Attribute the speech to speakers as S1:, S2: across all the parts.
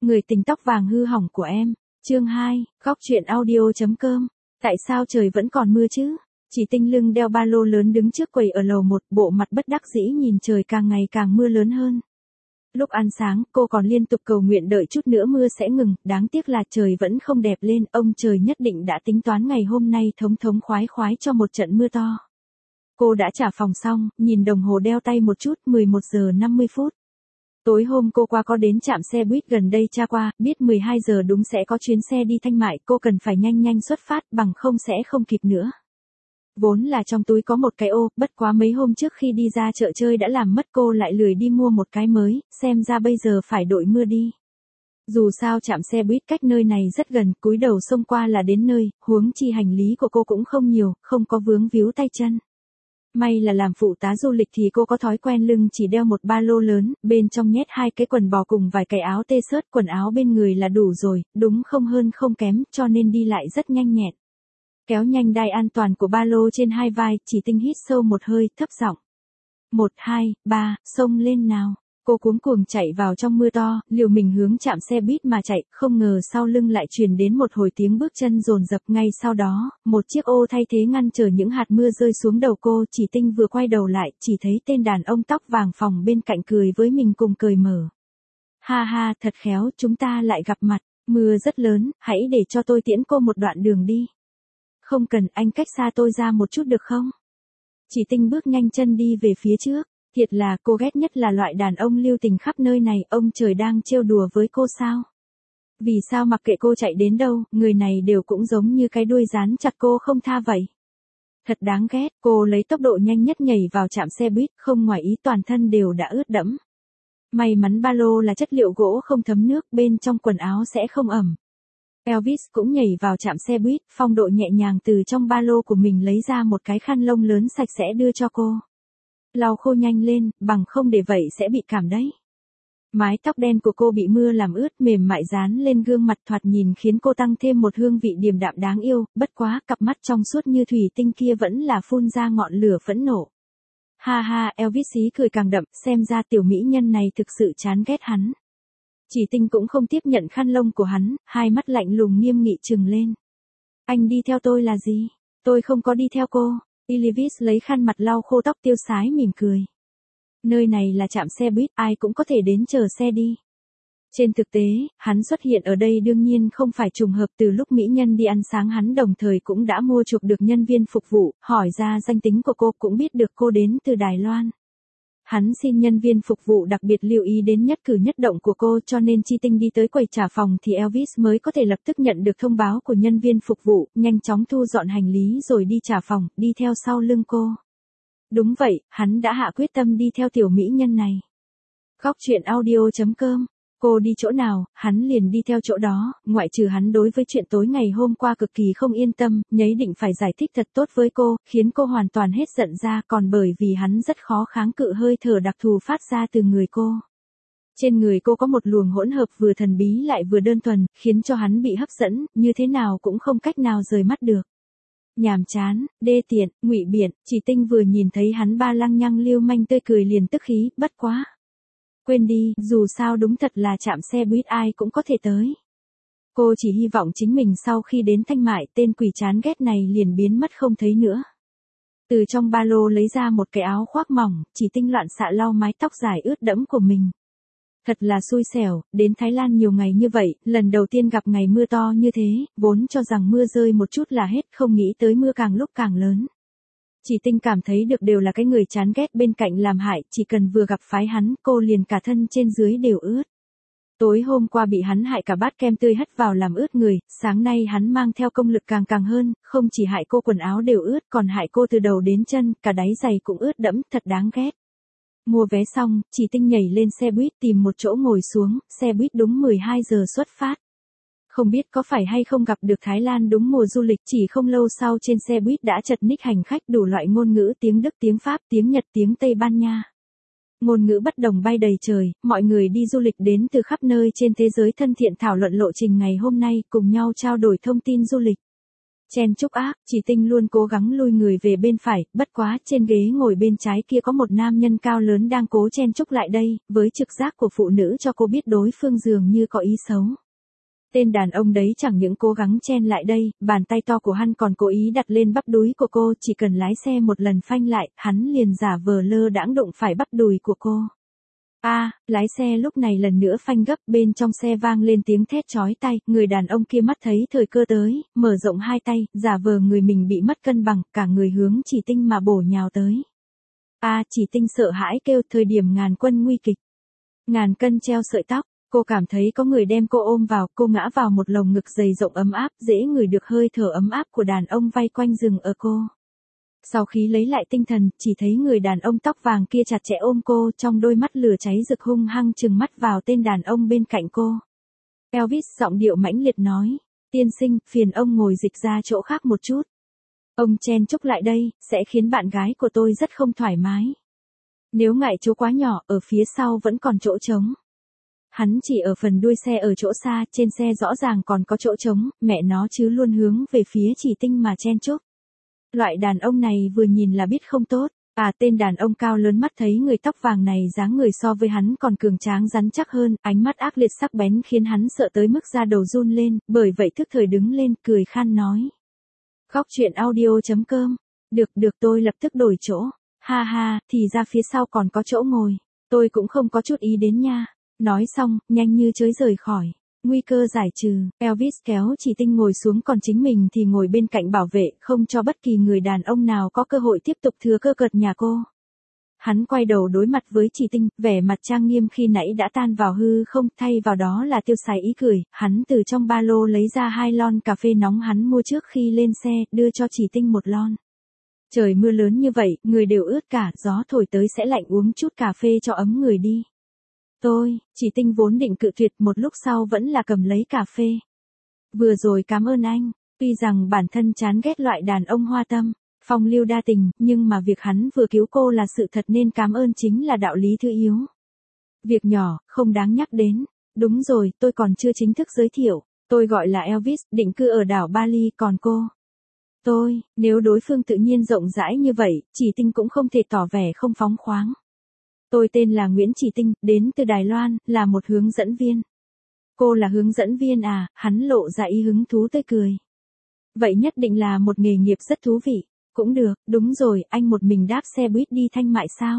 S1: Người tình tóc vàng hư hỏng của em. Chương 2, góc truyện audio.com. Tại sao trời vẫn còn mưa chứ? Chỉ Tinh lưng đeo ba lô lớn đứng trước quầy ở lầu 1, bộ mặt bất đắc dĩ nhìn trời càng ngày càng mưa lớn hơn. Lúc ăn sáng, cô còn liên tục cầu nguyện đợi chút nữa mưa sẽ ngừng, đáng tiếc là trời vẫn không đẹp lên, ông trời nhất định đã tính toán ngày hôm nay thống thống khoái khoái cho một trận mưa to. Cô đã trả phòng xong, nhìn đồng hồ đeo tay một chút, 11 giờ 50 phút. Tối hôm cô qua có đến trạm xe buýt gần đây tra qua, biết 12 giờ đúng sẽ có chuyến xe đi Thanh Mại, cô cần phải nhanh nhanh xuất phát, bằng không sẽ không kịp nữa. Vốn là trong túi có một cái ô, bất quá mấy hôm trước khi đi ra chợ chơi đã làm mất, cô lại lười đi mua một cái mới, xem ra bây giờ phải đội mưa đi. Dù sao trạm xe buýt cách nơi này rất gần, cúi đầu xông qua là đến nơi, huống chi hành lý của cô cũng không nhiều, không có vướng víu tay chân. May là làm phụ tá du lịch thì cô có thói quen lưng chỉ đeo một ba lô lớn, bên trong nhét 2 cái quần bò cùng vài cái áo t-shirt, quần áo bên người là đủ rồi, đúng không hơn không kém, cho nên đi lại rất nhanh nhẹn. Kéo nhanh đai an toàn của ba lô trên hai vai, Chỉ Tinh hít sâu một hơi, thấp giọng. 1, 2, 3, xông lên nào. Cô cuống cuồng chạy vào trong mưa to, liều mình hướng trạm xe buýt mà chạy, không ngờ sau lưng lại truyền đến một hồi tiếng bước chân dồn dập, ngay sau đó, một chiếc ô thay thế ngăn trở những hạt mưa rơi xuống đầu cô. Chỉ Tinh vừa quay đầu lại, chỉ thấy tên đàn ông tóc vàng phòng bên cạnh cười với mình cùng cười mở. Ha ha, thật khéo, chúng ta lại gặp mặt, mưa rất lớn, hãy để cho tôi tiễn cô một đoạn đường đi. Không cần, anh cách xa tôi ra một chút được không? Chỉ Tinh bước nhanh chân đi về phía trước. Thiệt là cô ghét nhất là loại đàn ông lưu tình khắp nơi này, ông trời đang trêu đùa với cô sao? Vì sao mặc kệ cô chạy đến đâu, người này đều cũng giống như cái đuôi dán chặt cô không tha vậy? Thật đáng ghét, cô lấy tốc độ nhanh nhất nhảy vào trạm xe buýt, không ngoài ý toàn thân đều đã ướt đẫm. May mắn ba lô là chất liệu gỗ không thấm nước, bên trong quần áo sẽ không ẩm. Elvis cũng nhảy vào trạm xe buýt, phong độ nhẹ nhàng từ trong ba lô của mình lấy ra một cái khăn lông lớn sạch sẽ đưa cho cô. Lau khô nhanh lên, bằng không để vậy sẽ bị cảm đấy. Mái tóc đen của cô bị mưa làm ướt, mềm mại dán lên gương mặt, thoạt nhìn khiến cô tăng thêm một hương vị điềm đạm đáng yêu, bất quá cặp mắt trong suốt như thủy tinh kia vẫn là phun ra ngọn lửa phẫn nộ. Ha ha, Elvis ý cười càng đậm, xem ra tiểu mỹ nhân này thực sự chán ghét hắn. Chỉ Tinh cũng không tiếp nhận khăn lông của hắn, hai mắt lạnh lùng nghiêm nghị trừng lên. Anh đi theo tôi là gì? Tôi không có đi theo cô. Elvis lấy khăn mặt lau khô tóc tiêu sái mỉm cười. Nơi này là trạm xe buýt, ai cũng có thể đến chờ xe đi. Trên thực tế, hắn xuất hiện ở đây đương nhiên không phải trùng hợp, từ lúc mỹ nhân đi ăn sáng hắn đồng thời cũng đã mua chuộc được nhân viên phục vụ, hỏi ra danh tính của cô, cũng biết được cô đến từ Đài Loan. Hắn xin nhân viên phục vụ đặc biệt lưu ý đến nhất cử nhất động của cô, cho nên Chi Tinh đi tới quầy trả phòng thì Elvis mới có thể lập tức nhận được thông báo của nhân viên phục vụ, nhanh chóng thu dọn hành lý rồi đi trả phòng, đi theo sau lưng cô. Đúng vậy, hắn đã hạ quyết tâm đi theo tiểu mỹ nhân này. Góc truyện audio.com. Cô đi chỗ nào, hắn liền đi theo chỗ đó, ngoại trừ hắn đối với chuyện tối ngày hôm qua cực kỳ không yên tâm, nhấy định phải giải thích thật tốt với cô, khiến cô hoàn toàn hết giận ra, còn bởi vì hắn rất khó kháng cự hơi thở đặc thù phát ra từ người cô. Trên người cô có một luồng hỗn hợp vừa thần bí lại vừa đơn thuần, khiến cho hắn bị hấp dẫn, như thế nào cũng không cách nào rời mắt được. Nhàm chán, đê tiện, ngụy biện, Chỉ Tinh vừa nhìn thấy hắn ba lăng nhăng lưu manh tươi cười liền tức khí, bất quá. Quên đi, dù sao đúng thật là trạm xe buýt ai cũng có thể tới. Cô chỉ hy vọng chính mình sau khi đến Thanh Mại, tên quỷ chán ghét này liền biến mất không thấy nữa. Từ trong ba lô lấy ra một cái áo khoác mỏng, Chỉ Tinh loạn xạ lau mái tóc dài ướt đẫm của mình. Thật là xui xẻo, đến Thái Lan nhiều ngày như vậy, lần đầu tiên gặp ngày mưa to như thế, vốn cho rằng mưa rơi một chút là hết, không nghĩ tới mưa càng lúc càng lớn. Chỉ Tinh cảm thấy được đều là cái người chán ghét bên cạnh làm hại, chỉ cần vừa gặp phái hắn, cô liền cả thân trên dưới đều ướt. Tối hôm qua bị hắn hại cả bát kem tươi hất vào làm ướt người, sáng nay hắn mang theo công lực càng hơn, không chỉ hại cô quần áo đều ướt, còn hại cô từ đầu đến chân, cả đáy giày cũng ướt đẫm, thật đáng ghét. Mua vé xong, Chỉ Tinh nhảy lên xe buýt tìm một chỗ ngồi xuống, xe buýt đúng 12 giờ xuất phát. Không biết có phải hay không gặp được Thái Lan đúng mùa du lịch, chỉ không lâu sau trên xe buýt đã chật ních hành khách đủ loại ngôn ngữ, tiếng Đức, tiếng Pháp, tiếng Nhật, tiếng Tây Ban Nha. Ngôn ngữ bất đồng bay đầy trời, mọi người đi du lịch đến từ khắp nơi trên thế giới thân thiện thảo luận lộ trình ngày hôm nay, cùng nhau trao đổi thông tin du lịch. Chen chúc ác, chỉ Tinh luôn cố gắng lui người về bên phải, bất quá trên ghế ngồi bên trái kia có một nam nhân cao lớn đang cố chen chúc lại đây, với trực giác của phụ nữ cho cô biết đối phương dường như có ý xấu. Tên đàn ông đấy chẳng những cố gắng chen lại đây, bàn tay to của hắn còn cố ý đặt lên bắp đùi của cô, chỉ cần lái xe một lần phanh lại, hắn liền giả vờ lơ đãng đụng phải bắp đùi của cô. Lái xe lúc này lần nữa phanh gấp, bên trong xe vang lên tiếng thét chói tai, người đàn ông kia mắt thấy thời cơ tới, mở rộng hai tay, giả vờ người mình bị mất cân bằng, cả người hướng Chỉ Tinh mà bổ nhào tới. Chỉ Tinh sợ hãi kêu, thời điểm ngàn quân nguy kịch. Ngàn cân treo sợi tóc, cô cảm thấy có người đem cô ôm vào, cô ngã vào một lồng ngực dày rộng ấm áp, dễ ngửi được hơi thở ấm áp của đàn ông vây quanh rừng ở cô. Sau khi lấy lại tinh thần, chỉ thấy người đàn ông tóc vàng kia chặt chẽ ôm cô, trong đôi mắt lửa cháy rực hung hăng trừng mắt vào tên đàn ông bên cạnh cô. Elvis giọng điệu mãnh liệt nói, tiên sinh, phiền ông ngồi dịch ra chỗ khác một chút. Ông chen chúc lại đây, sẽ khiến bạn gái của tôi rất không thoải mái. Nếu ngại chỗ quá nhỏ, ở phía sau vẫn còn chỗ trống. Hắn chỉ ở phần đuôi xe ở chỗ xa, trên xe rõ ràng còn có chỗ trống, mẹ nó chứ luôn hướng về phía Chỉ Tinh mà chen chúc. Loại đàn ông này vừa nhìn là biết không tốt. Tên đàn ông cao lớn mắt thấy người tóc vàng này dáng người so với hắn còn cường tráng rắn chắc hơn, ánh mắt ác liệt sắc bén khiến hắn sợ tới mức da đầu run lên, bởi vậy tức thời đứng lên, cười khan nói. Góc truyện audio.com. Được tôi lập tức đổi chỗ. Ha ha, thì ra phía sau còn có chỗ ngồi. Tôi cũng không có chút ý đến nha. Nói xong, nhanh như chớp rời khỏi. Nguy cơ giải trừ, Elvis kéo Chỉ Tinh ngồi xuống, còn chính mình thì ngồi bên cạnh bảo vệ, không cho bất kỳ người đàn ông nào có cơ hội tiếp tục thừa cơ cợt nhà cô. Hắn quay đầu đối mặt với Chỉ Tinh, vẻ mặt trang nghiêm khi nãy đã tan vào hư không, thay vào đó là tiêu sái ý cười. Hắn từ trong ba lô lấy ra 2 lon cà phê nóng hắn mua trước khi lên xe, đưa cho Chỉ Tinh 1 lon. Trời mưa lớn như vậy, người đều ướt cả, gió thổi tới sẽ lạnh, uống chút cà phê cho ấm người đi. Chỉ Tinh vốn định cự tuyệt, một lúc sau vẫn là cầm lấy cà phê. Vừa rồi cảm ơn anh, tuy rằng bản thân chán ghét loại đàn ông hoa tâm, phong lưu đa tình, nhưng mà việc hắn vừa cứu cô là sự thật nên cảm ơn chính là đạo lý thứ yếu. Việc nhỏ, không đáng nhắc đến. Đúng rồi, tôi còn chưa chính thức giới thiệu. Tôi gọi là Elvis, định cư ở đảo Bali, còn cô? Nếu đối phương tự nhiên rộng rãi như vậy, Chỉ Tinh cũng không thể tỏ vẻ không phóng khoáng. Tôi tên là Nguyễn Chỉ Tinh, đến từ Đài Loan, là một hướng dẫn viên. Cô là hướng dẫn viên à? Hắn lộ ra ý hứng thú tươi cười. Vậy nhất định là một nghề nghiệp rất thú vị. Cũng được, đúng rồi, anh một mình đáp xe buýt đi Thanh Mại sao?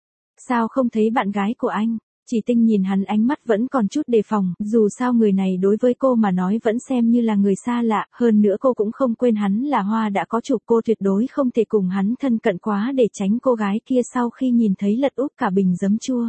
S1: Sao không thấy bạn gái của anh? Chỉ Tinh nhìn hắn ánh mắt vẫn còn chút đề phòng, dù sao người này đối với cô mà nói vẫn xem như là người xa lạ, hơn nữa cô cũng không quên hắn là Hoa đã có chủ, cô tuyệt đối không thể cùng hắn thân cận quá để tránh cô gái kia sau khi nhìn thấy lật úp cả bình giấm chua.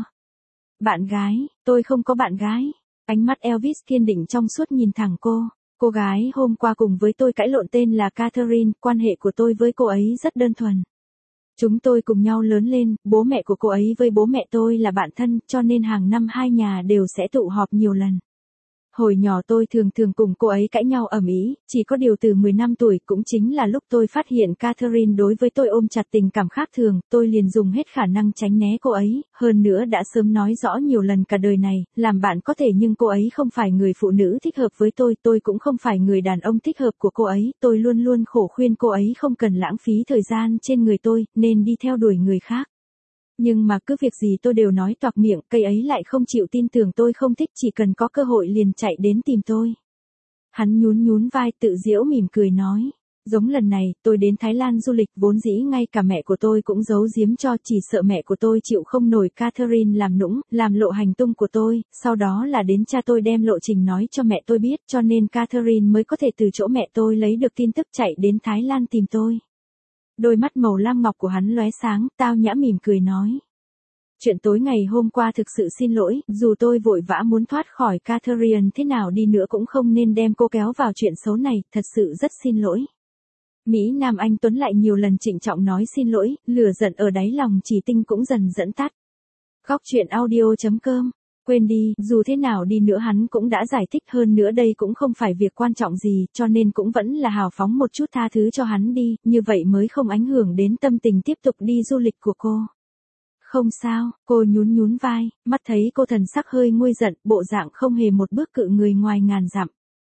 S1: Bạn gái, tôi không có bạn gái. Ánh mắt Elvis kiên định trong suốt nhìn thẳng cô. Cô gái hôm qua cùng với tôi cãi lộn tên là Catherine, quan hệ của tôi với cô ấy rất đơn thuần. Chúng tôi cùng nhau lớn lên, bố mẹ của cô ấy với bố mẹ tôi là bạn thân, cho nên hàng năm hai nhà đều sẽ tụ họp nhiều lần. Hồi nhỏ tôi thường cùng cô ấy cãi nhau ầm ĩ, chỉ có điều từ 10 năm tuổi cũng chính là lúc tôi phát hiện Catherine đối với tôi ôm chặt tình cảm khác thường, tôi liền dùng hết khả năng tránh né cô ấy, hơn nữa đã sớm nói rõ nhiều lần cả đời này, làm bạn có thể nhưng cô ấy không phải người phụ nữ thích hợp với tôi cũng không phải người đàn ông thích hợp của cô ấy, tôi luôn luôn khổ khuyên cô ấy không cần lãng phí thời gian trên người tôi, nên đi theo đuổi người khác. Nhưng mà cứ việc gì tôi đều nói toạc miệng, cây ấy lại không chịu tin tưởng tôi không thích, chỉ cần có cơ hội liền chạy đến tìm tôi. Hắn nhún vai tự giễu mỉm cười nói, giống lần này, tôi đến Thái Lan du lịch vốn dĩ ngay cả mẹ của tôi cũng giấu giếm cho, chỉ sợ mẹ của tôi chịu không nổi Catherine làm nũng, làm lộ hành tung của tôi, sau đó là đến cha tôi đem lộ trình nói cho mẹ tôi biết, cho nên Catherine mới có thể từ chỗ mẹ tôi lấy được tin tức chạy đến Thái Lan tìm tôi. Đôi mắt màu lam ngọc của hắn lóe sáng, tao nhã mỉm cười nói. Chuyện tối ngày hôm qua thực sự xin lỗi, dù tôi vội vã muốn thoát khỏi Catherine thế nào đi nữa cũng không nên đem cô kéo vào chuyện xấu này, thật sự rất xin lỗi. Mỹ Nam Anh Tuấn lại nhiều lần trịnh trọng nói xin lỗi, lửa giận ở đáy lòng Chỉ Tinh cũng dần dẫn tắt. Góc truyện audio.com. Quên đi, dù thế nào đi nữa hắn cũng đã giải thích, hơn nữa đây cũng không phải việc quan trọng gì, cho nên cũng vẫn là hào phóng một chút tha thứ cho hắn đi, như vậy mới không ảnh hưởng đến tâm tình tiếp tục đi du lịch của cô. Không sao, cô nhún vai, mắt thấy cô thần sắc hơi nguôi giận, bộ dạng không hề một bước cự người ngoài ngàn dặm.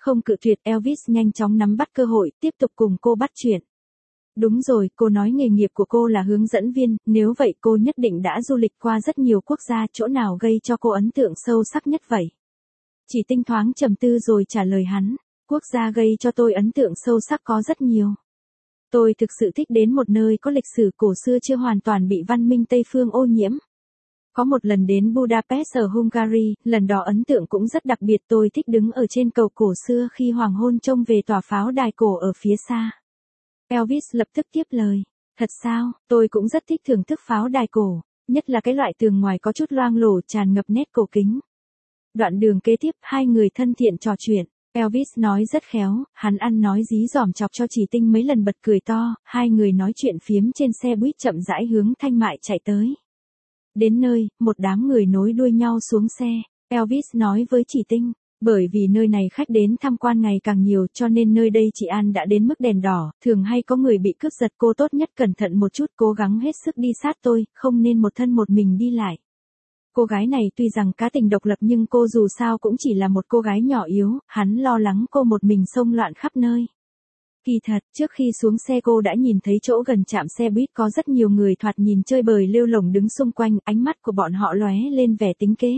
S1: Không cự tuyệt, Elvis nhanh chóng nắm bắt cơ hội, tiếp tục cùng cô bắt chuyện. Đúng rồi, cô nói nghề nghiệp của cô là hướng dẫn viên, nếu vậy cô nhất định đã du lịch qua rất nhiều quốc gia, chỗ nào gây cho cô ấn tượng sâu sắc nhất vậy? Chỉ Tinh thoáng trầm tư rồi trả lời hắn, quốc gia gây cho tôi ấn tượng sâu sắc có rất nhiều. Tôi thực sự thích đến một nơi có lịch sử cổ xưa chưa hoàn toàn bị văn minh Tây phương ô nhiễm. Có một lần đến Budapest ở Hungary, lần đó ấn tượng cũng rất đặc biệt, tôi thích đứng ở trên cầu cổ xưa khi hoàng hôn trông về tòa pháo đài cổ ở phía xa. Elvis lập tức tiếp lời, thật sao, tôi cũng rất thích thưởng thức pháo đài cổ, nhất là cái loại tường ngoài có chút loang lổ tràn ngập nét cổ kính. Đoạn đường kế tiếp, hai người thân thiện trò chuyện. Elvis nói rất khéo, hắn ăn nói dí dỏm chọc cho Chỉ Tinh mấy lần bật cười to, hai người nói chuyện phiếm trên xe buýt chậm rãi hướng Thanh Mại chạy tới. Đến nơi, một đám người nối đuôi nhau xuống xe, Elvis nói với Chỉ Tinh, bởi vì nơi này khách đến tham quan ngày càng nhiều cho nên nơi đây chị An đã đến mức đèn đỏ, thường hay có người bị cướp giật, cô tốt nhất cẩn thận một chút, cố gắng hết sức đi sát tôi, không nên một thân một mình đi lại. Cô gái này tuy rằng cá tình độc lập nhưng cô dù sao cũng chỉ là một cô gái nhỏ yếu, hắn lo lắng cô một mình xông loạn khắp nơi. Kỳ thật, trước khi xuống xe cô đã nhìn thấy chỗ gần trạm xe buýt có rất nhiều người thoạt nhìn chơi bời lêu lổng đứng xung quanh, ánh mắt của bọn họ lóe lên vẻ tính kế.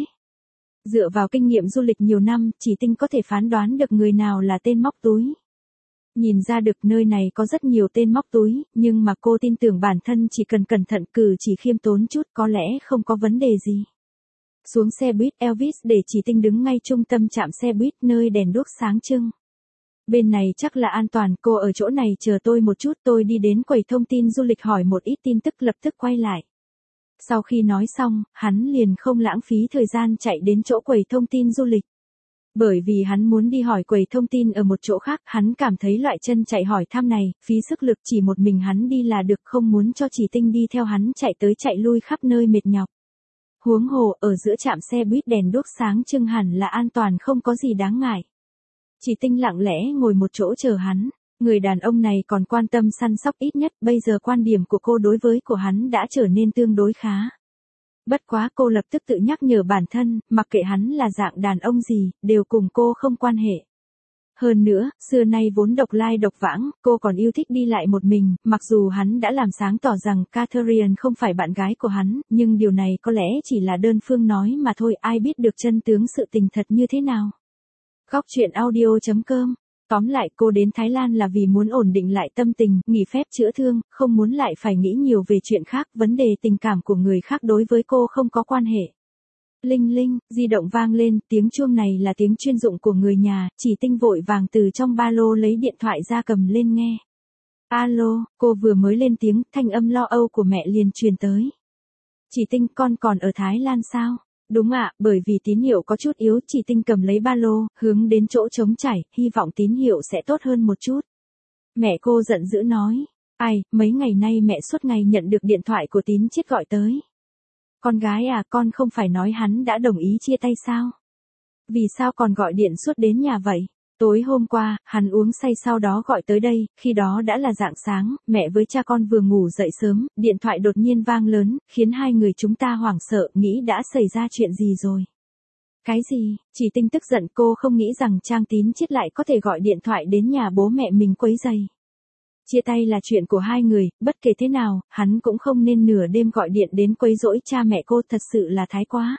S1: Dựa vào kinh nghiệm du lịch nhiều năm, Chỉ Tinh có thể phán đoán được người nào là tên móc túi. Nhìn ra được nơi này có rất nhiều tên móc túi, nhưng mà cô tin tưởng bản thân chỉ cần cẩn thận cử chỉ khiêm tốn chút có lẽ không có vấn đề gì. Xuống xe buýt, Elvis để Chỉ Tinh đứng ngay trung tâm trạm xe buýt nơi đèn đuốc sáng trưng. Bên này chắc là an toàn, cô ở chỗ này chờ tôi một chút, tôi đi đến quầy thông tin du lịch hỏi một ít tin tức lập tức quay lại. Sau khi nói xong, hắn liền không lãng phí thời gian chạy đến chỗ quầy thông tin du lịch. Bởi vì hắn muốn đi hỏi quầy thông tin ở một chỗ khác, hắn cảm thấy loại chân chạy hỏi thăm này, phí sức lực, chỉ một mình hắn đi là được, không muốn cho Chỉ Tinh đi theo hắn chạy tới chạy lui khắp nơi mệt nhọc. Huống hồ, ở giữa trạm xe buýt đèn đuốc sáng trưng hẳn là an toàn, không có gì đáng ngại. Chỉ Tinh lặng lẽ ngồi một chỗ chờ hắn, người đàn ông này còn quan tâm săn sóc ít nhất, bây giờ quan điểm của cô đối với của hắn đã trở nên tương đối khá. Bất quá cô lập tức tự nhắc nhở bản thân, mặc kệ hắn là dạng đàn ông gì, đều cùng cô không quan hệ. Hơn nữa, xưa nay vốn độc lai độc vãng, cô còn yêu thích đi lại một mình, mặc dù hắn đã làm sáng tỏ rằng Catherine không phải bạn gái của hắn, nhưng điều này có lẽ chỉ là đơn phương nói mà thôi, ai biết được chân tướng sự tình thật như thế nào. Góc truyện audio.com. Tóm lại, cô đến Thái Lan là vì muốn ổn định lại tâm tình, nghỉ phép chữa thương, không muốn lại phải nghĩ nhiều về chuyện khác, vấn đề tình cảm của người khác đối với cô không có quan hệ. Linh linh, di động vang lên, tiếng chuông này là tiếng chuyên dụng của người nhà, Chỉ Tinh vội vàng từ trong ba lô lấy điện thoại ra cầm lên nghe. Alo, cô vừa mới lên tiếng, thanh âm lo âu của mẹ liền truyền tới. Chỉ Tinh, con còn ở Thái Lan sao? Đúng ạ, bởi vì tín hiệu có chút yếu, Chỉ Tinh cầm lấy ba lô, hướng đến chỗ trống trải, hy vọng tín hiệu sẽ tốt hơn một chút. Mẹ cô giận dữ nói, ai, mấy ngày nay mẹ suốt ngày nhận được điện thoại của Tín Chiết gọi tới. Con gái à, con không phải nói hắn đã đồng ý chia tay sao? Vì sao còn gọi điện suốt đến nhà vậy? Tối hôm qua, hắn uống say sau đó gọi tới đây, khi đó đã là rạng sáng, mẹ với cha con vừa ngủ dậy sớm, điện thoại đột nhiên vang lớn, khiến hai người chúng ta hoảng sợ, nghĩ đã xảy ra chuyện gì rồi. Cái gì? Chỉ Tinh tức giận, cô không nghĩ rằng Trang Tín Chiết lại có thể gọi điện thoại đến nhà bố mẹ mình quấy rầy. Chia tay là chuyện của hai người, bất kể thế nào, hắn cũng không nên nửa đêm gọi điện đến quấy rỗi cha mẹ cô, thật sự là thái quá.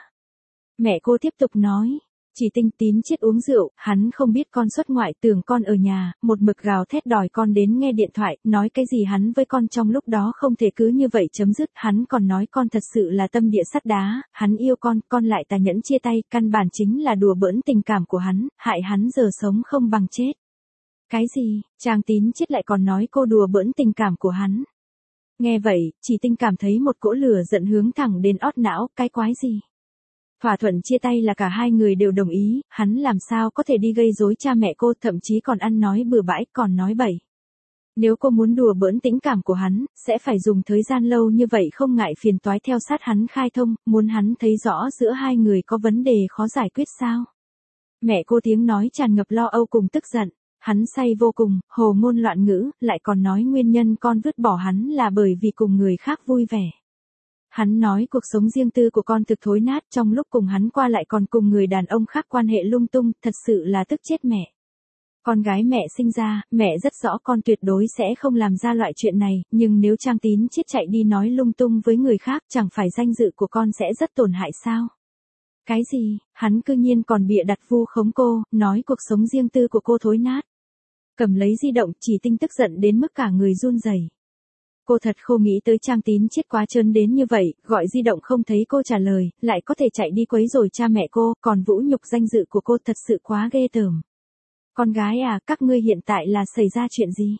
S1: Mẹ cô tiếp tục nói, Chỉ Tinh, Tín Chiết uống rượu, hắn không biết con xuất ngoại, tưởng con ở nhà, một mực gào thét đòi con đến nghe điện thoại, nói cái gì hắn với con trong lúc đó không thể cứ như vậy chấm dứt, hắn còn nói con thật sự là tâm địa sắt đá, hắn yêu con lại tàn nhẫn chia tay, căn bản chính là đùa bỡn tình cảm của hắn, hại hắn giờ sống không bằng chết. Cái gì? Trang Tín Chiết lại còn nói cô đùa bỡn tình cảm của hắn. Nghe vậy, Chỉ Tinh cảm thấy một cỗ lửa giận hướng thẳng đến ót não, cái quái gì? Thỏa thuận chia tay là cả hai người đều đồng ý, hắn làm sao có thể đi gây rối cha mẹ cô, thậm chí còn ăn nói bừa bãi, còn nói bậy. Nếu cô muốn đùa bỡn tình cảm của hắn, sẽ phải dùng thời gian lâu như vậy, không ngại phiền toái theo sát hắn khai thông, muốn hắn thấy rõ giữa hai người có vấn đề khó giải quyết sao? Mẹ cô tiếng nói tràn ngập lo âu cùng tức giận. Hắn say vô cùng, hồ ngôn loạn ngữ, lại còn nói nguyên nhân con vứt bỏ hắn là bởi vì cùng người khác vui vẻ. Hắn nói cuộc sống riêng tư của con thực thối nát, trong lúc cùng hắn qua lại còn cùng người đàn ông khác quan hệ lung tung, thật sự là tức chết mẹ. Con gái mẹ sinh ra, mẹ rất rõ con tuyệt đối sẽ không làm ra loại chuyện này, nhưng nếu Trang Tín Chiết chạy đi nói lung tung với người khác, chẳng phải danh dự của con sẽ rất tổn hại sao? Cái gì, hắn cư nhiên còn bịa đặt vu khống cô, nói cuộc sống riêng tư của cô thối nát. Cầm lấy di động, Chỉ Tinh tức giận đến mức cả người run rẩy. Cô thật không nghĩ tới Trang Tín Chiết quá trơn đến như vậy, gọi di động không thấy cô trả lời, lại có thể chạy đi quấy rối cha mẹ cô, còn vũ nhục danh dự của cô thật sự quá ghê tởm. Con gái à, các ngươi hiện tại là xảy ra chuyện gì?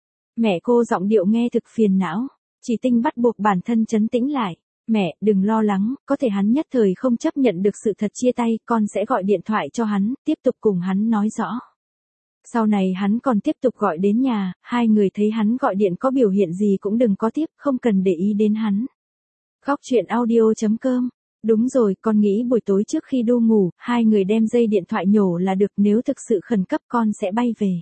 S1: Mẹ cô giọng điệu nghe thực phiền não. Chỉ Tinh bắt buộc bản thân trấn tĩnh lại. Mẹ, đừng lo lắng, có thể hắn nhất thời không chấp nhận được sự thật chia tay, con sẽ gọi điện thoại cho hắn, tiếp tục cùng hắn nói rõ. Sau này hắn còn tiếp tục gọi đến nhà, hai người thấy hắn gọi điện có biểu hiện gì cũng đừng có tiếp, không cần để ý đến hắn. Góc chuyện audio.com. Đúng rồi, con nghĩ buổi tối trước khi đu ngủ, hai người đem dây điện thoại nhổ là được, nếu thực sự khẩn cấp con sẽ bay về.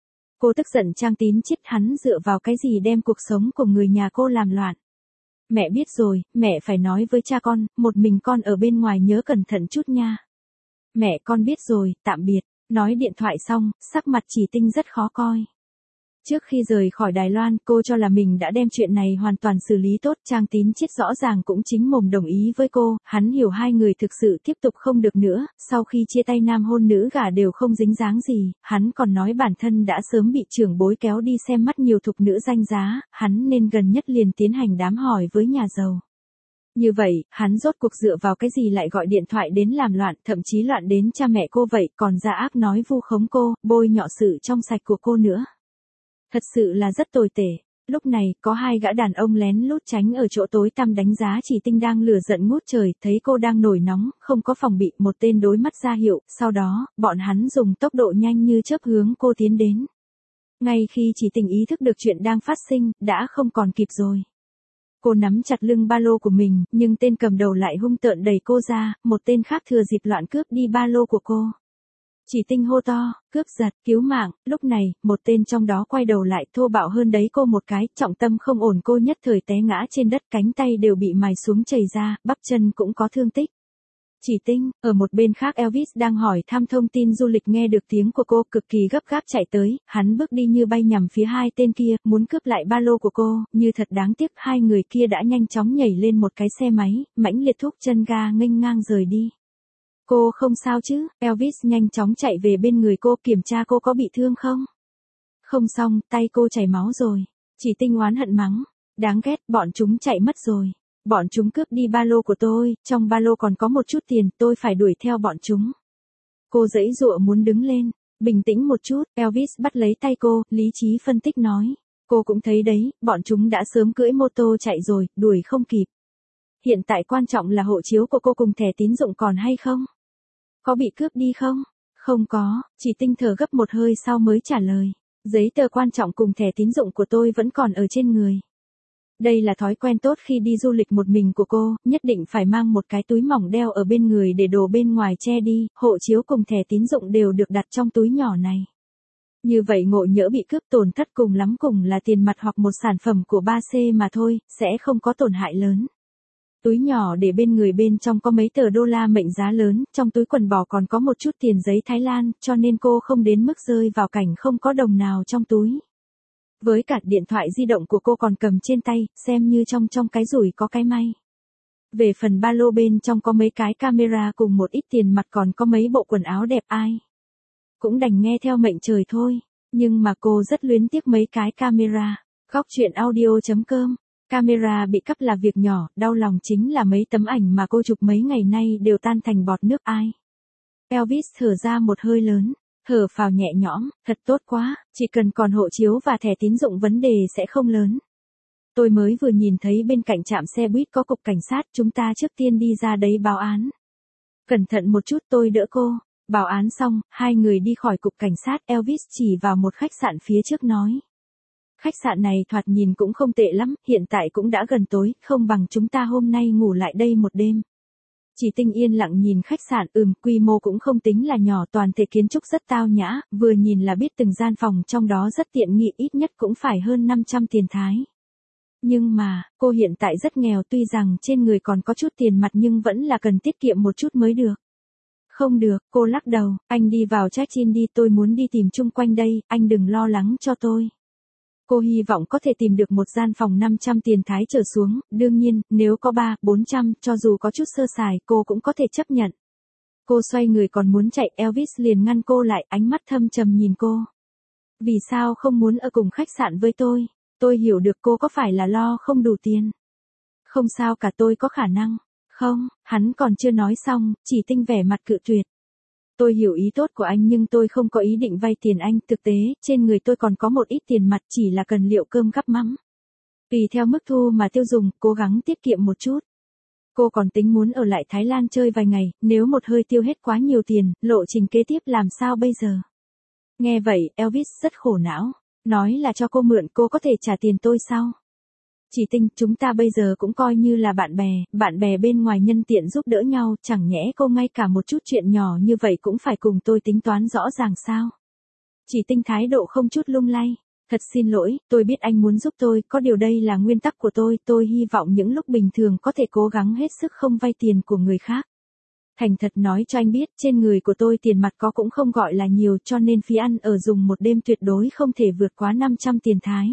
S1: Cô tức giận Trang Tín Chiết, hắn dựa vào cái gì đem cuộc sống của người nhà cô làm loạn. Mẹ biết rồi, mẹ phải nói với cha con, một mình con ở bên ngoài nhớ cẩn thận chút nha. Mẹ con biết rồi, tạm biệt. Nói điện thoại xong, sắc mặt Chỉ Tinh rất khó coi. Trước khi rời khỏi Đài Loan, cô cho là mình đã đem chuyện này hoàn toàn xử lý tốt, Trang Tín Chiết rõ ràng cũng chính mồm đồng ý với cô, hắn hiểu hai người thực sự tiếp tục không được nữa, sau khi chia tay nam hôn nữ gả đều không dính dáng gì, hắn còn nói bản thân đã sớm bị trưởng bối kéo đi xem mắt nhiều thục nữ danh giá, hắn nên gần nhất liền tiến hành đám hỏi với nhà giàu. Như vậy, hắn rốt cuộc dựa vào cái gì lại gọi điện thoại đến làm loạn, thậm chí loạn đến cha mẹ cô vậy, còn ra ác nói vu khống cô, bôi nhọ sự trong sạch của cô nữa. Thật sự là rất tồi tệ. Lúc này, có hai gã đàn ông lén lút tránh ở chỗ tối tăm đánh giá Chỉ Tinh đang lửa giận ngút trời, thấy cô đang nổi nóng, không có phòng bị, một tên đối mắt ra hiệu, sau đó, bọn hắn dùng tốc độ nhanh như chớp hướng cô tiến đến. Ngay khi Chỉ Tinh ý thức được chuyện đang phát sinh, đã không còn kịp rồi. Cô nắm chặt lưng ba lô của mình, nhưng tên cầm đầu lại hung tợn đẩy cô ra, một tên khác thừa dịp loạn cướp đi ba lô của cô. Chỉ Tinh hô to, cướp giật, cứu mạng, lúc này, một tên trong đó quay đầu lại thô bạo hơn đấy cô một cái, trọng tâm không ổn cô nhất thời té ngã trên đất, cánh tay đều bị mài xuống chảy ra, bắp chân cũng có thương tích. Chỉ Tinh, ở một bên khác Elvis đang hỏi thăm thông tin du lịch nghe được tiếng của cô cực kỳ gấp gáp chạy tới, hắn bước đi như bay nhằm phía hai tên kia, muốn cướp lại ba lô của cô, như thật đáng tiếc hai người kia đã nhanh chóng nhảy lên một cái xe máy, mãnh liệt thúc chân ga nghênh ngang rời đi. Cô không sao chứ, Elvis nhanh chóng chạy về bên người cô kiểm tra cô có bị thương không. Không xong, tay cô chảy máu rồi. Chỉ Tinh oán hận mắng, đáng ghét, bọn chúng chạy mất rồi. Bọn chúng cướp đi ba lô của tôi, trong ba lô còn có một chút tiền, tôi phải đuổi theo bọn chúng. Cô giãy giụa muốn đứng lên, bình tĩnh một chút, Elvis bắt lấy tay cô, lý trí phân tích nói. Cô cũng thấy đấy, bọn chúng đã sớm cưỡi mô tô chạy rồi, đuổi không kịp. Hiện tại quan trọng là hộ chiếu của cô cùng thẻ tín dụng còn hay không? Có bị cướp đi không? Không có, Chỉ Tinh thở gấp một hơi sau mới trả lời. Giấy tờ quan trọng cùng thẻ tín dụng của tôi vẫn còn ở trên người. Đây là thói quen tốt khi đi du lịch một mình của cô, nhất định phải mang một cái túi mỏng đeo ở bên người để đồ bên ngoài che đi, hộ chiếu cùng thẻ tín dụng đều được đặt trong túi nhỏ này. Như vậy ngộ nhỡ bị cướp tổn thất cùng lắm cùng là tiền mặt hoặc một sản phẩm của 3C mà thôi, sẽ không có tổn hại lớn. Túi nhỏ để bên người bên trong có mấy tờ đô la mệnh giá lớn, trong túi quần bò còn có một chút tiền giấy Thái Lan, cho nên cô không đến mức rơi vào cảnh không có đồng nào trong túi. Với cả điện thoại di động của cô còn cầm trên tay, xem như trong cái rủi có cái may. Về phần ba lô bên trong có mấy cái camera cùng một ít tiền mặt còn có mấy bộ quần áo đẹp ai. Cũng đành nghe theo mệnh trời thôi, nhưng mà cô rất luyến tiếc mấy cái camera. Góc chuyện audio.com. Camera bị cắp là việc nhỏ, đau lòng chính là mấy tấm ảnh mà cô chụp mấy ngày nay đều tan thành bọt nước ai. Elvis thở ra một hơi lớn, thở phào nhẹ nhõm, thật tốt quá, chỉ cần còn hộ chiếu và thẻ tín dụng vấn đề sẽ không lớn. Tôi mới vừa nhìn thấy bên cạnh trạm xe buýt có cục cảnh sát, chúng ta trước tiên đi ra đấy báo án. Cẩn thận một chút, tôi đỡ cô. Báo án xong, hai người đi khỏi cục cảnh sát, Elvis chỉ vào một khách sạn phía trước nói. Khách sạn này thoạt nhìn cũng không tệ lắm, hiện tại cũng đã gần tối, không bằng chúng ta hôm nay ngủ lại đây một đêm. Chỉ Tinh yên lặng nhìn khách sạn, quy mô cũng không tính là nhỏ, toàn thể kiến trúc rất tao nhã, vừa nhìn là biết từng gian phòng trong đó rất tiện nghi, ít nhất cũng phải hơn 500 tiền Thái. Nhưng mà, cô hiện tại rất nghèo, tuy rằng trên người còn có chút tiền mặt nhưng vẫn là cần tiết kiệm một chút mới được. Không được, cô lắc đầu, anh đi vào check-in đi, tôi muốn đi tìm chung quanh đây, anh đừng lo lắng cho tôi. Cô hy vọng có thể tìm được một gian phòng 500 tiền Thái trở xuống, đương nhiên, nếu có 300-400, cho dù có chút sơ sài, cô cũng có thể chấp nhận. Cô xoay người còn muốn chạy, Elvis liền ngăn cô lại, ánh mắt thâm trầm nhìn cô. Vì sao không muốn ở cùng khách sạn với tôi? Tôi hiểu được cô có phải là lo không đủ tiền. Không sao cả, tôi có khả năng. Không, hắn còn chưa nói xong, Chỉ Tinh vẻ mặt cự tuyệt. Tôi hiểu ý tốt của anh nhưng tôi không có ý định vay tiền anh, thực tế, trên người tôi còn có một ít tiền mặt chỉ là cần liệu cơm gắp mắm. Tùy theo mức thu mà tiêu dùng, cố gắng tiết kiệm một chút. Cô còn tính muốn ở lại Thái Lan chơi vài ngày, nếu một hơi tiêu hết quá nhiều tiền, lộ trình kế tiếp làm sao bây giờ? Nghe vậy, Elvis rất khổ não, nói là cho cô mượn, cô có thể trả tiền tôi sao? Chỉ Tinh, chúng ta bây giờ cũng coi như là bạn bè bên ngoài nhân tiện giúp đỡ nhau, chẳng nhẽ cô ngay cả một chút chuyện nhỏ như vậy cũng phải cùng tôi tính toán rõ ràng sao? Chỉ Tinh thái độ không chút lung lay. Thật xin lỗi, tôi biết anh muốn giúp tôi, có điều đây là nguyên tắc của tôi hy vọng những lúc bình thường có thể cố gắng hết sức không vay tiền của người khác. Thành thật nói cho anh biết, trên người của tôi tiền mặt có cũng không gọi là nhiều, cho nên phí ăn ở dùng một đêm tuyệt đối không thể vượt quá 500 tiền Thái.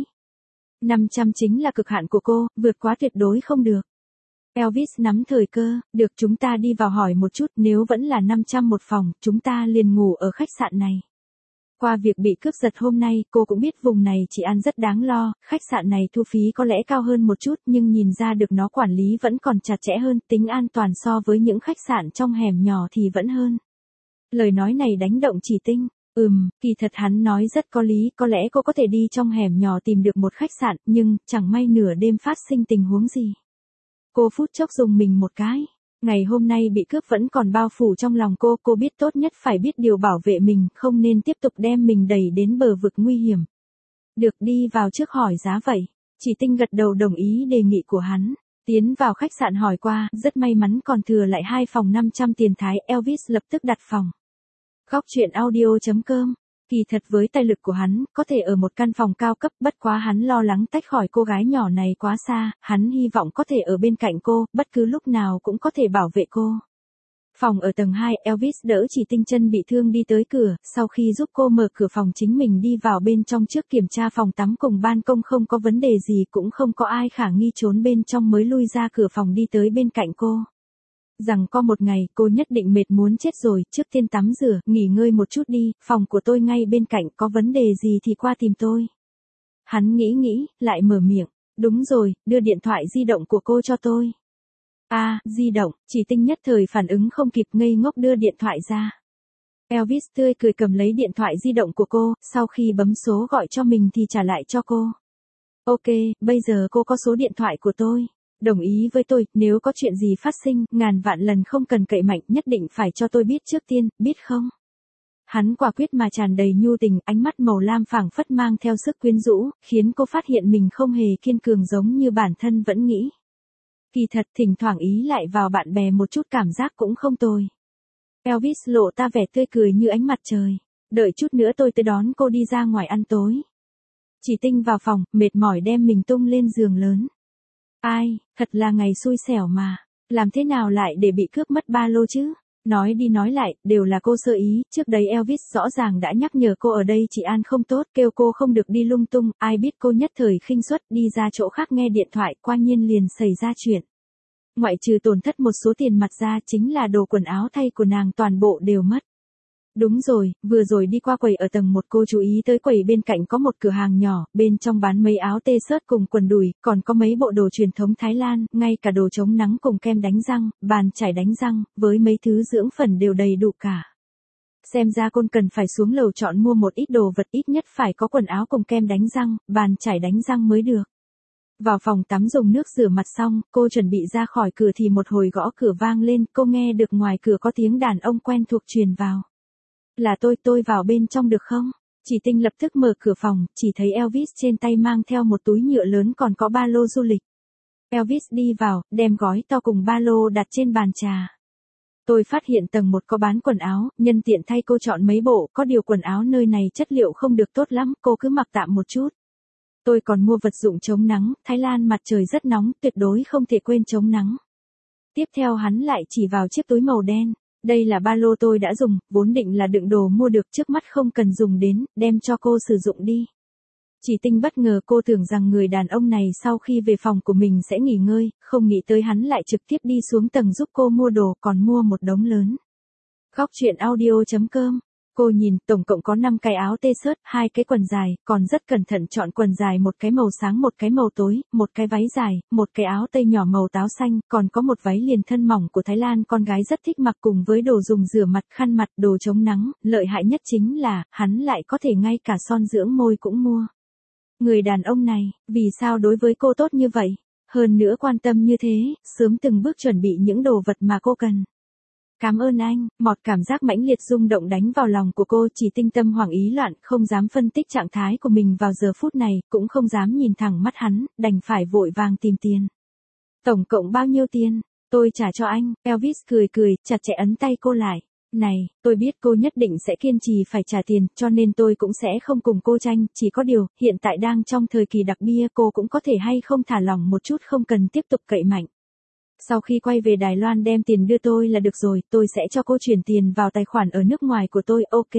S1: 500 chính là cực hạn của cô, vượt quá tuyệt đối không được. Elvis nắm thời cơ, được, chúng ta đi vào hỏi một chút, nếu vẫn là 500 một phòng, chúng ta liền ngủ ở khách sạn này. Qua việc bị cướp giật hôm nay, cô cũng biết vùng này chỉ ăn rất đáng lo, khách sạn này thu phí có lẽ cao hơn một chút nhưng nhìn ra được nó quản lý vẫn còn chặt chẽ hơn, tính an toàn so với những khách sạn trong hẻm nhỏ thì vẫn hơn. Lời nói này đánh động Chỉ Tinh. Kỳ thật hắn nói rất có lý, có lẽ cô có thể đi trong hẻm nhỏ tìm được một khách sạn, nhưng, chẳng may nửa đêm phát sinh tình huống gì. Cô phút chốc dùng mình một cái. Ngày hôm nay bị cướp vẫn còn bao phủ trong lòng cô biết tốt nhất phải biết điều bảo vệ mình, không nên tiếp tục đem mình đẩy đến bờ vực nguy hiểm. Được, đi vào trước hỏi giá vậy. Chỉ Tinh gật đầu đồng ý đề nghị của hắn. Tiến vào khách sạn hỏi qua, rất may mắn còn thừa lại 2 phòng 500 tiền Thái, Elvis lập tức đặt phòng. Góc truyện audio.com. Kỳ thật với tài lực của hắn, có thể ở một căn phòng cao cấp, bất quá hắn lo lắng tách khỏi cô gái nhỏ này quá xa, hắn hy vọng có thể ở bên cạnh cô, bất cứ lúc nào cũng có thể bảo vệ cô. Phòng ở tầng 2, Elvis đỡ Chỉ Tinh chân bị thương đi tới cửa, sau khi giúp cô mở cửa phòng chính mình đi vào bên trong trước kiểm tra phòng tắm cùng ban công không có vấn đề gì, cũng không có ai khả nghi trốn bên trong mới lui ra cửa phòng đi tới bên cạnh cô. Rằng có một ngày cô nhất định mệt muốn chết rồi, trước tiên tắm rửa, nghỉ ngơi một chút đi, phòng của tôi ngay bên cạnh, có vấn đề gì thì qua tìm tôi. Hắn nghĩ, lại mở miệng, đúng rồi, đưa điện thoại di động của cô cho tôi. Di động, Chỉ Tinh nhất thời phản ứng không kịp, ngây ngốc đưa điện thoại ra. Elvis tươi cười cầm lấy điện thoại di động của cô, sau khi bấm số gọi cho mình thì trả lại cho cô. Ok, bây giờ cô có số điện thoại của tôi. Đồng ý với tôi, nếu có chuyện gì phát sinh, ngàn vạn lần không cần cậy mạnh, nhất định phải cho tôi biết trước tiên, biết không? Hắn quả quyết mà tràn đầy nhu tình, ánh mắt màu lam phảng phất mang theo sức quyến rũ, khiến cô phát hiện mình không hề kiên cường giống như bản thân vẫn nghĩ. Kỳ thật, thỉnh thoảng ý lại vào bạn bè một chút cảm giác cũng không tồi. Elvis lộ ta vẻ tươi cười như ánh mặt trời. Đợi chút nữa tôi tới đón cô đi ra ngoài ăn tối. Chỉ Tinh vào phòng, mệt mỏi đem mình tung lên giường lớn. Ai, thật là ngày xui xẻo mà. Làm thế nào lại để bị cướp mất ba lô chứ? Nói đi nói lại, đều là cô sơ ý, trước đấy Elvis rõ ràng đã nhắc nhở cô ở đây chị An không tốt, kêu cô không được đi lung tung, ai biết cô nhất thời khinh suất đi ra chỗ khác nghe điện thoại, qua nhiên liền xảy ra chuyện. Ngoại trừ tổn thất một số tiền mặt ra, chính là đồ quần áo thay của nàng toàn bộ đều mất. Đúng rồi, vừa rồi đi qua quầy ở tầng 1 cô chú ý tới quầy bên cạnh có một cửa hàng nhỏ, bên trong bán mấy áo t-shirt cùng quần đùi, còn có mấy bộ đồ truyền thống Thái Lan, ngay cả đồ chống nắng cùng kem đánh răng, bàn chải đánh răng, với mấy thứ dưỡng phần đều đầy đủ cả. Xem ra cô cần phải xuống lầu chọn mua một ít đồ vật, ít nhất phải có quần áo cùng kem đánh răng, bàn chải đánh răng mới được. Vào phòng tắm dùng nước rửa mặt xong, cô chuẩn bị ra khỏi cửa thì một hồi gõ cửa vang lên, cô nghe được ngoài cửa có tiếng đàn ông quen thuộc truyền vào. Là tôi vào bên trong được không? Chỉ Tinh lập tức mở cửa phòng, chỉ thấy Elvis trên tay mang theo một túi nhựa lớn còn có ba lô du lịch. Elvis đi vào, đem gói to cùng ba lô đặt trên bàn trà. Tôi phát hiện tầng 1 có bán quần áo, nhân tiện thay cô chọn mấy bộ, có điều quần áo nơi này chất liệu không được tốt lắm, cô cứ mặc tạm một chút. Tôi còn mua vật dụng chống nắng, Thái Lan mặt trời rất nóng, tuyệt đối không thể quên chống nắng. Tiếp theo hắn lại chỉ vào chiếc túi màu đen. Đây là ba lô tôi đã dùng, vốn định là đựng đồ mua được trước mắt không cần dùng đến, đem cho cô sử dụng đi. Chỉ Tinh bất ngờ cô tưởng rằng người đàn ông này sau khi về phòng của mình sẽ nghỉ ngơi, không nghĩ tới hắn lại trực tiếp đi xuống tầng giúp cô mua đồ còn mua một đống lớn. Góc truyện audio.com. Cô nhìn, tổng cộng có 5 cái áo t-shirt, 2 cái quần dài, còn rất cẩn thận chọn quần dài một cái màu sáng một cái màu tối, một cái váy dài, một cái áo tây nhỏ màu táo xanh, còn có một váy liền thân mỏng của Thái Lan con gái rất thích mặc cùng với đồ dùng rửa mặt, khăn mặt, đồ chống nắng, lợi hại nhất chính là, hắn lại có thể ngay cả son dưỡng môi cũng mua. Người đàn ông này, vì sao đối với cô tốt như vậy? Hơn nữa quan tâm như thế, sớm từng bước chuẩn bị những đồ vật mà cô cần. Cảm ơn anh, một cảm giác mãnh liệt rung động đánh vào lòng của cô, Chỉ Tinh tâm hoảng ý loạn, không dám phân tích trạng thái của mình vào giờ phút này, cũng không dám nhìn thẳng mắt hắn, đành phải vội vàng tìm tiền. Tổng cộng bao nhiêu tiền? Tôi trả cho anh, Elvis cười cười, chặt chẽ ấn tay cô lại. Này, tôi biết cô nhất định sẽ kiên trì phải trả tiền, cho nên tôi cũng sẽ không cùng cô tranh, chỉ có điều, hiện tại đang trong thời kỳ đặc bia cô cũng có thể hay không thả lỏng một chút không cần tiếp tục cậy mạnh. Sau khi quay về Đài Loan đem tiền đưa tôi là được rồi, tôi sẽ cho cô chuyển tiền vào tài khoản ở nước ngoài của tôi, ok.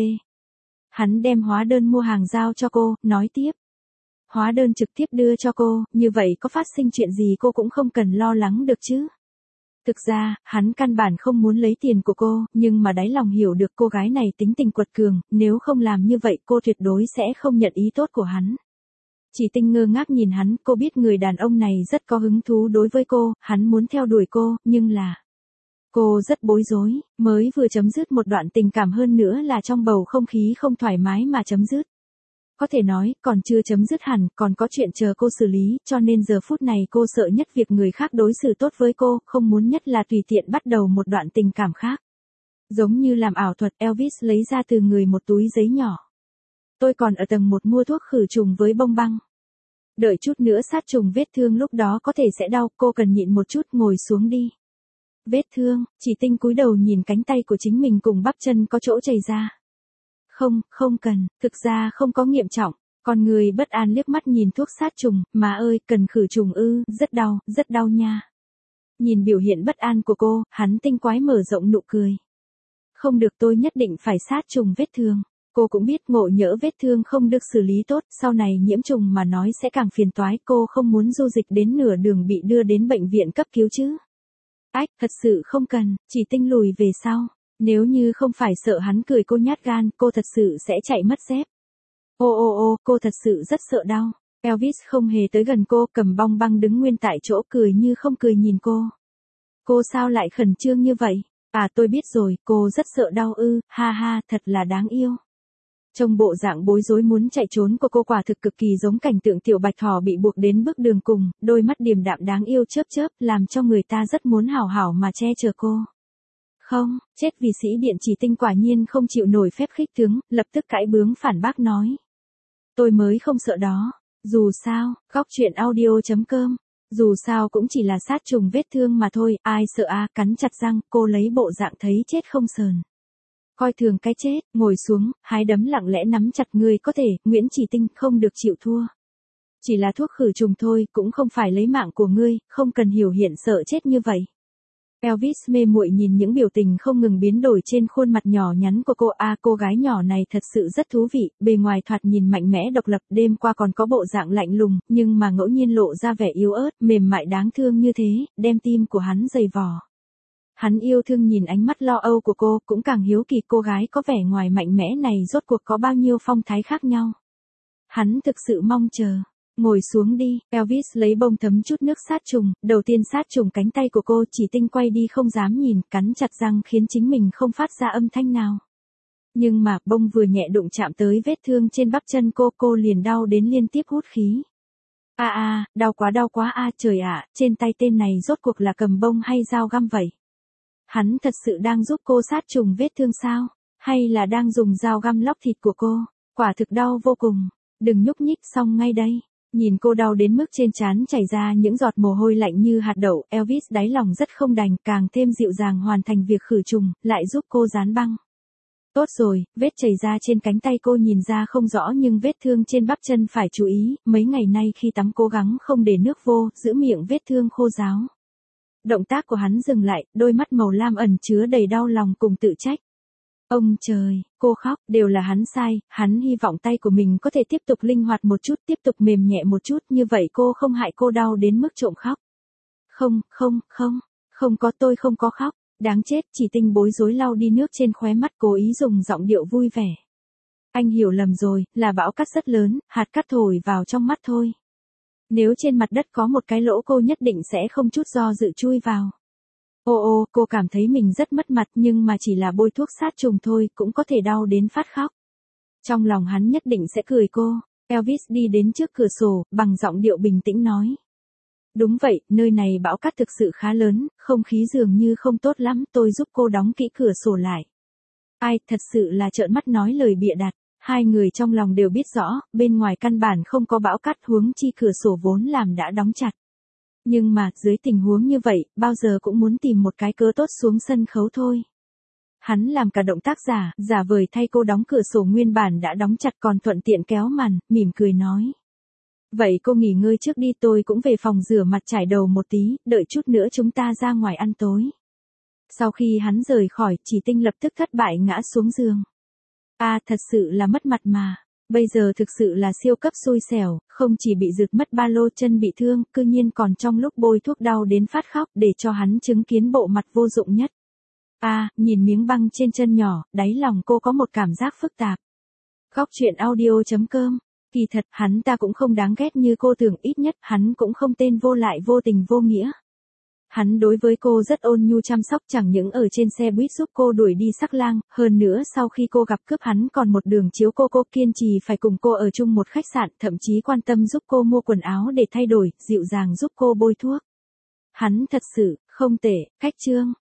S1: Hắn đem hóa đơn mua hàng giao cho cô, nói tiếp. Hóa đơn trực tiếp đưa cho cô, như vậy có phát sinh chuyện gì cô cũng không cần lo lắng được chứ. Thực ra, hắn căn bản không muốn lấy tiền của cô, nhưng mà đáy lòng hiểu được cô gái này tính tình quật cường, nếu không làm như vậy cô tuyệt đối sẽ không nhận ý tốt của hắn. Chỉ Tinh ngơ ngác nhìn hắn, cô biết người đàn ông này rất có hứng thú đối với cô, hắn muốn theo đuổi cô, nhưng là... Cô rất bối rối, mới vừa chấm dứt một đoạn tình cảm hơn nữa là trong bầu không khí không thoải mái mà chấm dứt. Có thể nói, còn chưa chấm dứt hẳn, còn có chuyện chờ cô xử lý, cho nên giờ phút này cô sợ nhất việc người khác đối xử tốt với cô, không muốn nhất là tùy tiện bắt đầu một đoạn tình cảm khác. Giống như làm ảo thuật, Elvis lấy ra từ người một túi giấy nhỏ. Tôi còn ở tầng 1 mua thuốc khử trùng với bông băng. Đợi chút nữa sát trùng vết thương lúc đó có thể sẽ đau, cô cần nhịn một chút, ngồi xuống đi. Vết thương, Chỉ Tinh cúi đầu nhìn cánh tay của chính mình cùng bắp chân có chỗ chảy ra. Không cần, thực ra không có nghiêm trọng. Con người bất an liếc mắt nhìn thuốc sát trùng, mà ơi, cần khử trùng ư, rất đau nha. Nhìn biểu hiện bất an của cô, hắn tinh quái mở rộng nụ cười. Không được, tôi nhất định phải sát trùng vết thương. Cô cũng biết ngộ nhỡ vết thương không được xử lý tốt, sau này nhiễm trùng mà nói sẽ càng phiền toái, cô không muốn du dịch đến nửa đường bị đưa đến bệnh viện cấp cứu chứ. Ách, thật sự không cần, Chỉ Tinh lùi về sau. Nếu như không phải sợ hắn cười cô nhát gan, cô thật sự sẽ chạy mất dép. Ô, cô thật sự rất sợ đau. Elvis không hề tới gần cô, cầm bong băng đứng nguyên tại chỗ cười như không cười nhìn cô. Cô sao lại khẩn trương như vậy? À tôi biết rồi, cô rất sợ đau ư, ha ha, thật là đáng yêu. Trong bộ dạng bối rối muốn chạy trốn của cô quả thực cực kỳ giống cảnh tượng tiểu bạch thỏ bị buộc đến bước đường cùng, đôi mắt điềm đạm đáng yêu chớp chớp, làm cho người ta rất muốn hảo hảo mà che chở cô. Không, chết vì sĩ điện. Chỉ Tinh quả nhiên không chịu nổi phép khích tướng, lập tức cãi bướng phản bác nói. Tôi mới không sợ đó, dù sao, góc truyện audio.com, dù sao cũng chỉ là sát trùng vết thương mà thôi, ai sợ à, cắn chặt răng, cô lấy bộ dạng thấy chết không sờn. Coi thường cái chết, ngồi xuống, hai đấm lặng lẽ nắm chặt người có thể, Nguyễn Chỉ Tinh không được chịu thua. Chỉ là thuốc khử trùng thôi, cũng không phải lấy mạng của ngươi, không cần hiểu hiện sợ chết như vậy. Elvis mê muội nhìn những biểu tình không ngừng biến đổi trên khuôn mặt nhỏ nhắn của cô. À, cô gái nhỏ này thật sự rất thú vị, bề ngoài thoạt nhìn mạnh mẽ độc lập, đêm qua còn có bộ dạng lạnh lùng, nhưng mà ngẫu nhiên lộ ra vẻ yếu ớt, mềm mại đáng thương như thế, đem tim của hắn dày vò. Hắn yêu thương nhìn ánh mắt lo âu của cô, cũng càng hiếu kỳ cô gái có vẻ ngoài mạnh mẽ này rốt cuộc có bao nhiêu phong thái khác nhau. Hắn thực sự mong chờ. Ngồi xuống đi, Elvis lấy bông thấm chút nước sát trùng, đầu tiên sát trùng cánh tay của cô. Chỉ Tinh quay đi không dám nhìn, cắn chặt răng khiến chính mình không phát ra âm thanh nào. Nhưng mà, bông vừa nhẹ đụng chạm tới vết thương trên bắp chân cô liền đau đến liên tiếp hút khí. Đau quá trời ạ, trên tay tên này rốt cuộc là cầm bông hay dao găm vậy? Hắn thật sự đang giúp cô sát trùng vết thương sao? Hay là đang dùng dao găm lóc thịt của cô? Quả thực đau vô cùng. Đừng nhúc nhích, xong ngay đây. Nhìn cô đau đến mức trên trán chảy ra những giọt mồ hôi lạnh như hạt đậu, Elvis đáy lòng rất không đành, càng thêm dịu dàng hoàn thành việc khử trùng, lại giúp cô dán băng. Tốt rồi, vết chảy ra trên cánh tay cô nhìn ra không rõ nhưng vết thương trên bắp chân phải chú ý, mấy ngày nay khi tắm cố gắng không để nước vô, giữ miệng vết thương khô ráo. Động tác của hắn dừng lại, đôi mắt màu lam ẩn chứa đầy đau lòng cùng tự trách. Ông trời, cô khóc, đều là hắn sai, hắn hy vọng tay của mình có thể tiếp tục linh hoạt một chút, tiếp tục mềm nhẹ một chút, như vậy cô không hại cô đau đến mức trộm khóc. Không có, tôi không có khóc, đáng chết, Chỉ Tinh bối rối lau đi nước trên khóe mắt, cố ý dùng giọng điệu vui vẻ. Anh hiểu lầm rồi, là bão cát rất lớn, hạt cát thổi vào trong mắt thôi. Nếu trên mặt đất có một cái lỗ cô nhất định sẽ không chút do dự chui vào. Ô, cô cảm thấy mình rất mất mặt nhưng mà chỉ là bôi thuốc sát trùng thôi, cũng có thể đau đến phát khóc. Trong lòng hắn nhất định sẽ cười cô. Elvis đi đến trước cửa sổ, bằng giọng điệu bình tĩnh nói. Đúng vậy, nơi này bão cát thực sự khá lớn, không khí dường như không tốt lắm, tôi giúp cô đóng kỹ cửa sổ lại. Ai, thật sự là trợn mắt nói lời bịa đặt. Hai người trong lòng đều biết rõ, bên ngoài căn bản không có bão cát, huống chi cửa sổ vốn làm đã đóng chặt. Nhưng mà, dưới tình huống như vậy, bao giờ cũng muốn tìm một cái cớ tốt xuống sân khấu thôi. Hắn làm cả động tác giả vời thay cô đóng cửa sổ nguyên bản đã đóng chặt, còn thuận tiện kéo màn, mỉm cười nói. Vậy cô nghỉ ngơi trước đi, tôi cũng về phòng rửa mặt chải đầu một tí, đợi chút nữa chúng ta ra ngoài ăn tối. Sau khi hắn rời khỏi, Chỉ Tinh lập tức thất bại ngã xuống giường. Thật sự là mất mặt mà. Bây giờ thực sự là siêu cấp xui xẻo, không chỉ bị rực mất ba lô, chân bị thương, cư nhiên còn trong lúc bôi thuốc đau đến phát khóc, để cho hắn chứng kiến bộ mặt vô dụng nhất. Nhìn miếng băng trên chân nhỏ, đáy lòng cô có một cảm giác phức tạp. Góc truyện audio.com. Kỳ thật, hắn ta cũng không đáng ghét như cô tưởng, ít nhất, hắn cũng không tên vô lại vô tình vô nghĩa. Hắn đối với cô rất ôn nhu chăm sóc, chẳng những ở trên xe buýt giúp cô đuổi đi sắc lang, hơn nữa sau khi cô gặp cướp hắn còn một đường chiếu cô kiên trì phải cùng cô ở chung một khách sạn, thậm chí quan tâm giúp cô mua quần áo để thay đổi, dịu dàng giúp cô bôi thuốc. Hắn thật sự, không tệ, cách chương.